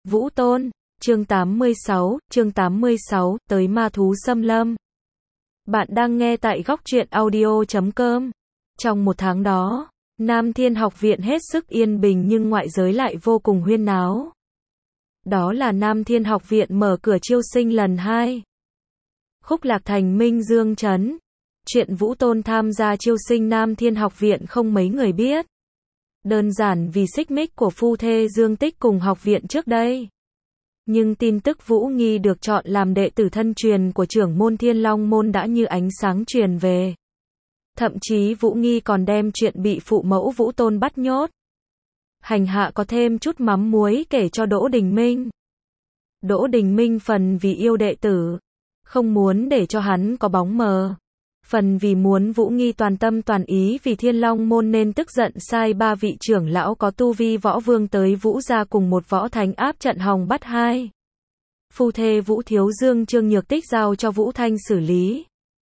Vũ Tôn, chương 86, tới ma thú xâm lâm. Bạn đang nghe tại góc truyện audio.com. Trong một tháng đó, Nam Thiên Học Viện hết sức yên bình nhưng ngoại giới lại vô cùng huyên náo. Đó là Nam Thiên Học Viện mở cửa chiêu sinh lần 2. Khúc Lạc Thành Minh Dương Trấn. Chuyện Vũ Tôn tham gia chiêu sinh Nam Thiên Học Viện không mấy người biết. Đơn giản vì xích mích của phu thê Dương Tích cùng học viện trước đây. Nhưng tin tức Vũ Nghi được chọn làm đệ tử thân truyền của trưởng môn Thiên Long Môn đã như ánh sáng truyền về. Thậm chí Vũ Nghi còn đem chuyện bị phụ mẫu Vũ Tôn bắt nhốt, hành hạ có thêm chút mắm muối kể cho Đỗ Đình Minh. Đỗ Đình Minh phần vì yêu đệ tử, không muốn để cho hắn có bóng mờ. Phần vì muốn Vũ Nghi toàn tâm toàn ý vì Thiên Long Môn nên tức giận sai 3 vị trưởng lão có tu vi võ vương tới Vũ gia cùng một võ thánh áp trận hòng bắt 2 phu thê Vũ Thiếu Dương Trương Nhược Tích giao cho Vũ Thanh xử lý.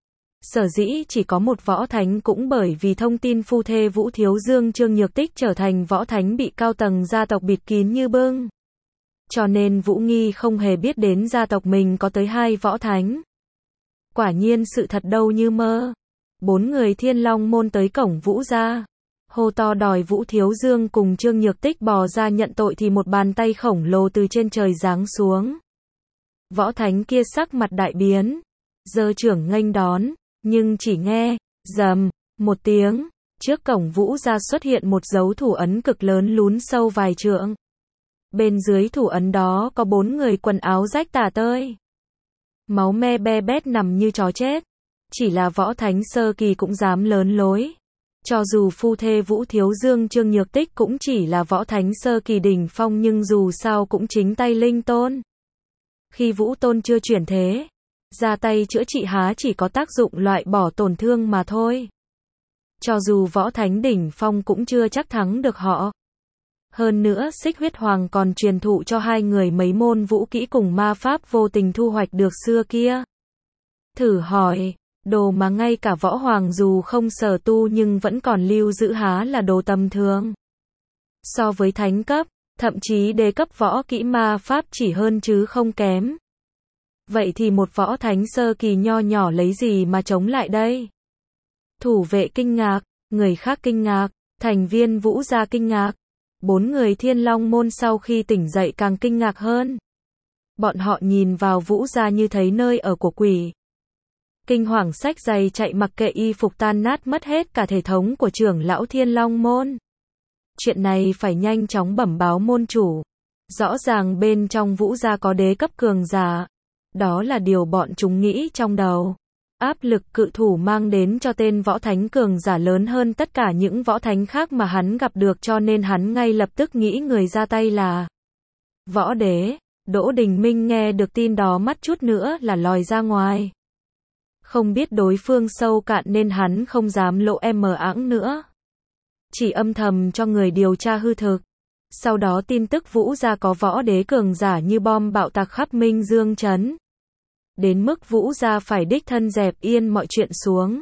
Sở dĩ chỉ có một võ thánh cũng bởi vì thông tin phu thê Vũ Thiếu Dương Trương Nhược Tích trở thành võ thánh bị cao tầng gia tộc bịt kín như bưng. Cho nên Vũ Nghi không hề biết đến gia tộc mình có tới 2 võ thánh. Quả nhiên sự thật đâu như mơ. 4 người Thiên Long Môn tới cổng Vũ gia, hô to đòi Vũ Thiếu Dương cùng Trương Nhược Tích bò ra nhận tội thì một bàn tay khổng lồ từ trên trời giáng xuống. Võ thánh kia sắc mặt đại biến, giơ trưởng nghênh đón, nhưng chỉ nghe rầm một tiếng, trước cổng Vũ gia xuất hiện một dấu thủ ấn cực lớn lún sâu vài trượng. Bên dưới thủ ấn đó có 4 người quần áo rách tả tơi, máu me be bét nằm như chó chết. Chỉ là võ thánh sơ kỳ cũng dám lớn lối. Cho dù phu thê Vũ Thiếu Dương Trương Nhược Tích cũng chỉ là võ thánh sơ kỳ đỉnh phong nhưng dù sao cũng chính tay linh tôn. Khi Vũ Tôn chưa chuyển thế, ra tay chữa trị há chỉ có tác dụng loại bỏ tổn thương mà thôi. Cho dù võ thánh đỉnh phong cũng chưa chắc thắng được họ. Hơn nữa Xích Huyết Hoàng còn truyền thụ cho 2 người mấy môn vũ kỹ cùng ma pháp vô tình thu hoạch được xưa kia. Thử hỏi, đồ mà ngay cả võ hoàng dù không sở tu nhưng vẫn còn lưu giữ há là đồ tầm thường. So với thánh cấp, thậm chí đế cấp võ kỹ ma pháp chỉ hơn chứ không kém. Vậy thì một võ thánh sơ kỳ nho nhỏ lấy gì mà chống lại đây? Thủ vệ kinh ngạc, người khác kinh ngạc, thành viên Vũ gia kinh ngạc. 4 người Thiên Long Môn sau khi tỉnh dậy càng kinh ngạc hơn. Bọn họ nhìn vào Vũ gia như thấy nơi ở của quỷ. Kinh hoàng xách giày chạy mặc kệ y phục tan nát mất hết cả thể thống của trưởng lão Thiên Long Môn. Chuyện này phải nhanh chóng bẩm báo môn chủ. Rõ ràng bên trong Vũ gia có đế cấp cường giả. Đó là điều bọn chúng nghĩ trong đầu. Áp lực cự thủ mang đến cho tên võ thánh cường giả lớn hơn tất cả những võ thánh khác mà hắn gặp được cho nên hắn ngay lập tức nghĩ người ra tay là võ đế. Đỗ Đình Minh nghe được tin đó mắt chút nữa là lòi ra ngoài. Không biết đối phương sâu cạn nên hắn không dám lộ mờ ẵng nữa. Chỉ âm thầm cho người điều tra hư thực. Sau đó tin tức Vũ gia có võ đế cường giả như bom bạo tạc khắp Minh Dương Trấn. Đến mức Vũ gia phải đích thân dẹp yên mọi chuyện xuống.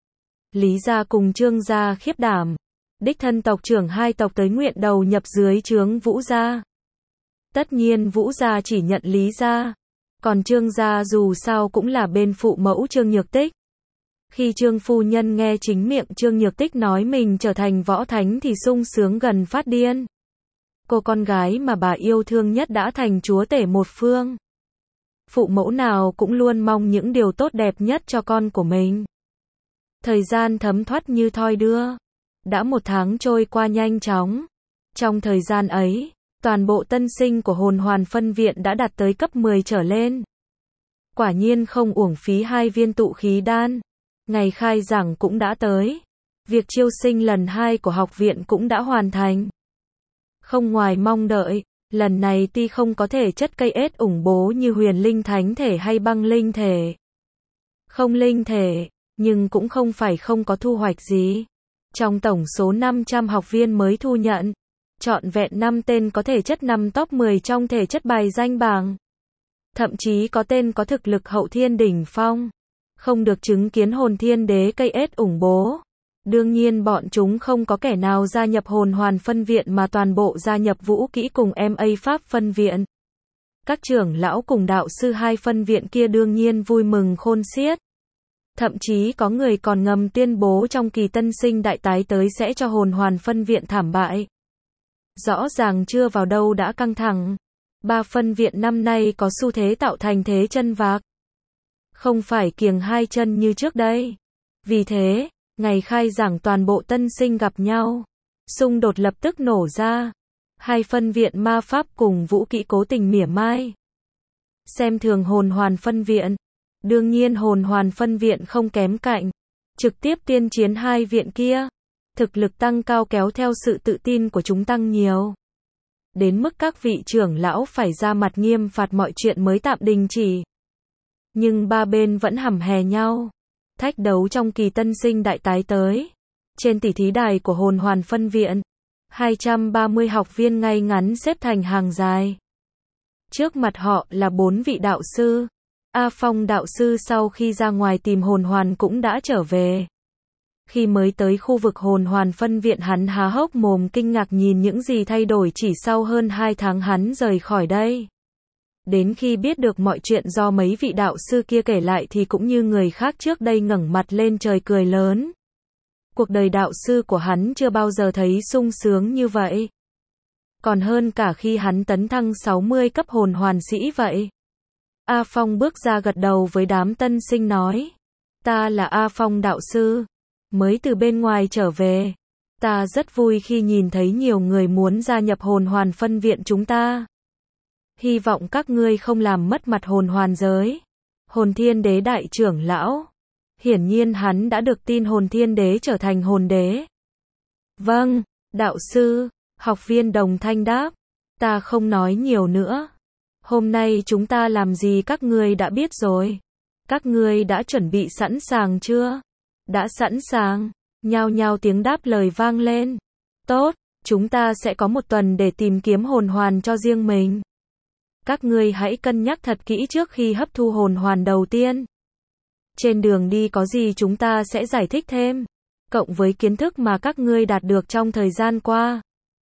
Lý gia cùng Trương gia khiếp đảm. Đích thân tộc trưởng 2 tộc tới nguyện đầu nhập dưới trướng Vũ gia. Tất nhiên Vũ gia chỉ nhận Lý gia. Còn Trương gia dù sao cũng là bên phụ mẫu Trương Nhược Tích. Khi Trương phu nhân nghe chính miệng Trương Nhược Tích nói mình trở thành võ thánh thì sung sướng gần phát điên. Cô con gái mà bà yêu thương nhất đã thành chúa tể một phương. Phụ mẫu nào cũng luôn mong những điều tốt đẹp nhất cho con của mình. Thời gian thấm thoát như thoi đưa. Đã 1 tháng trôi qua nhanh chóng. Trong thời gian ấy, toàn bộ tân sinh của Hồn Hoàn phân viện đã đạt tới cấp 10 trở lên. Quả nhiên không uổng phí 2 viên tụ khí đan. Ngày khai giảng cũng đã tới. Việc chiêu sinh lần 2 của học viện cũng đã hoàn thành. Không ngoài mong đợi, lần này tuy không có thể chất cây ết ủng bố như huyền linh thánh thể hay băng linh thể. Không linh thể, nhưng cũng không phải không có thu hoạch gì. Trong tổng số 500 học viên mới thu nhận, trọn vẹn 5 tên có thể chất nằm top 10 trong thể chất bài danh bảng. Thậm chí có tên có thực lực hậu thiên đỉnh phong. Không được chứng kiến hồn thiên đế cây ết ủng bố. Đương nhiên bọn chúng không có kẻ nào gia nhập Hồn Hoàn phân viện mà toàn bộ gia nhập vũ kỹ cùng MA Pháp phân viện. Các trưởng lão cùng đạo sư hai phân viện kia đương nhiên vui mừng khôn xiết. Thậm chí có người còn ngầm tuyên bố trong kỳ tân sinh đại tái tới sẽ cho hồn hoàn phân viện thảm bại. Rõ ràng chưa vào đâu đã căng thẳng. Ba phân viện năm nay có xu thế tạo thành thế chân vạc. Không phải kiềng hai chân như trước đây. Vì thế, ngày khai giảng toàn bộ tân sinh gặp nhau. Xung đột lập tức nổ ra. Hai phân viện ma pháp cùng vũ kỹ cố tình mỉa mai. Xem thường hồn hoàn phân viện. Đương nhiên hồn hoàn phân viện không kém cạnh. Trực tiếp tiên chiến hai viện kia. Thực lực tăng cao kéo theo sự tự tin của chúng tăng nhiều. Đến mức các vị trưởng lão phải ra mặt nghiêm phạt mọi chuyện mới tạm đình chỉ. Nhưng ba bên vẫn hầm hè nhau. Thách đấu trong kỳ tân sinh đại tái tới. Trên tỷ thí đài của hồn hoàn phân viện, 230 học viên ngay ngắn xếp thành hàng dài. Trước mặt họ là 4 vị đạo sư. A Phong đạo sư sau khi ra ngoài tìm hồn hoàn cũng đã trở về. Khi mới tới khu vực hồn hoàn phân viện hắn há hốc mồm kinh ngạc nhìn những gì thay đổi chỉ sau hơn 2 tháng hắn rời khỏi đây. Đến khi biết được mọi chuyện do mấy vị đạo sư kia kể lại thì cũng như người khác trước đây ngẩng mặt lên trời cười lớn. Cuộc đời đạo sư của hắn chưa bao giờ thấy sung sướng như vậy. Còn hơn cả khi hắn tấn thăng 60 cấp hồn hoàn sĩ vậy. A Phong bước ra gật đầu với đám tân sinh nói. Ta là A Phong đạo sư. Mới từ bên ngoài trở về. Ta rất vui khi nhìn thấy nhiều người muốn gia nhập hồn hoàn phân viện chúng ta. Hy vọng các ngươi không làm mất mặt hồn hoàn giới. Hồn thiên đế đại trưởng lão. Hiển nhiên hắn đã được tin hồn thiên đế trở thành hồn đế. Vâng, đạo sư, học viên đồng thanh đáp. Ta không nói nhiều nữa. Hôm nay chúng ta làm gì các ngươi đã biết rồi. Các ngươi đã chuẩn bị sẵn sàng chưa? Đã sẵn sàng. Nhao nhao tiếng đáp lời vang lên. Tốt, chúng ta sẽ có một tuần để tìm kiếm hồn hoàn cho riêng mình. Các ngươi hãy cân nhắc thật kỹ trước khi hấp thu hồn hoàn đầu tiên. Trên đường đi có gì chúng ta sẽ giải thích thêm. Cộng với kiến thức mà các ngươi đạt được trong thời gian qua.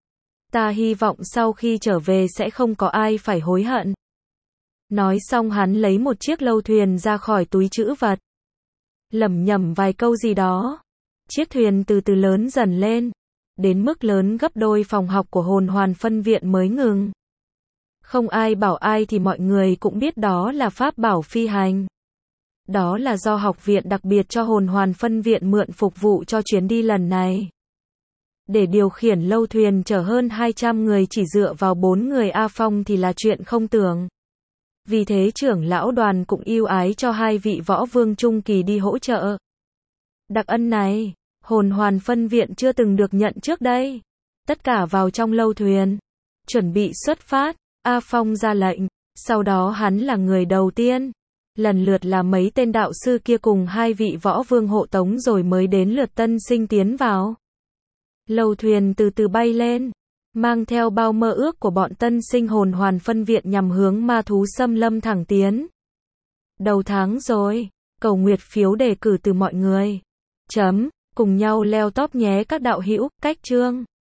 Ta hy vọng sau khi trở về sẽ không có ai phải hối hận. Nói xong hắn lấy một chiếc lâu thuyền ra khỏi túi trữ vật. Lẩm nhẩm vài câu gì đó. Chiếc thuyền từ từ lớn dần lên. Đến mức lớn gấp đôi phòng học của hồn hoàn phân viện mới ngừng. Không ai bảo ai thì mọi người cũng biết đó là pháp bảo phi hành. Đó là do học viện đặc biệt cho hồn hoàn phân viện mượn phục vụ cho chuyến đi lần này. Để điều khiển lâu thuyền chở hơn 200 người chỉ dựa vào 4 người A Phong thì là chuyện không tưởng. Vì thế trưởng lão đoàn cũng ưu ái cho 2 vị võ vương trung kỳ đi hỗ trợ. Đặc ân này, hồn hoàn phân viện chưa từng được nhận trước đây. Tất cả vào trong lâu thuyền. Chuẩn bị xuất phát, A Phong ra lệnh. Sau đó hắn là người đầu tiên. Lần lượt là mấy tên đạo sư kia cùng 2 vị võ vương hộ tống rồi mới đến lượt tân sinh tiến vào. Lâu thuyền từ từ bay lên. Mang theo bao mơ ước của bọn tân sinh hồn hoàn phân viện nhằm hướng ma thú xâm lâm thẳng tiến. Đầu tháng rồi. Cầu nguyệt phiếu đề cử từ mọi người. Cùng nhau leo top nhé các đạo hữu. Cách chương.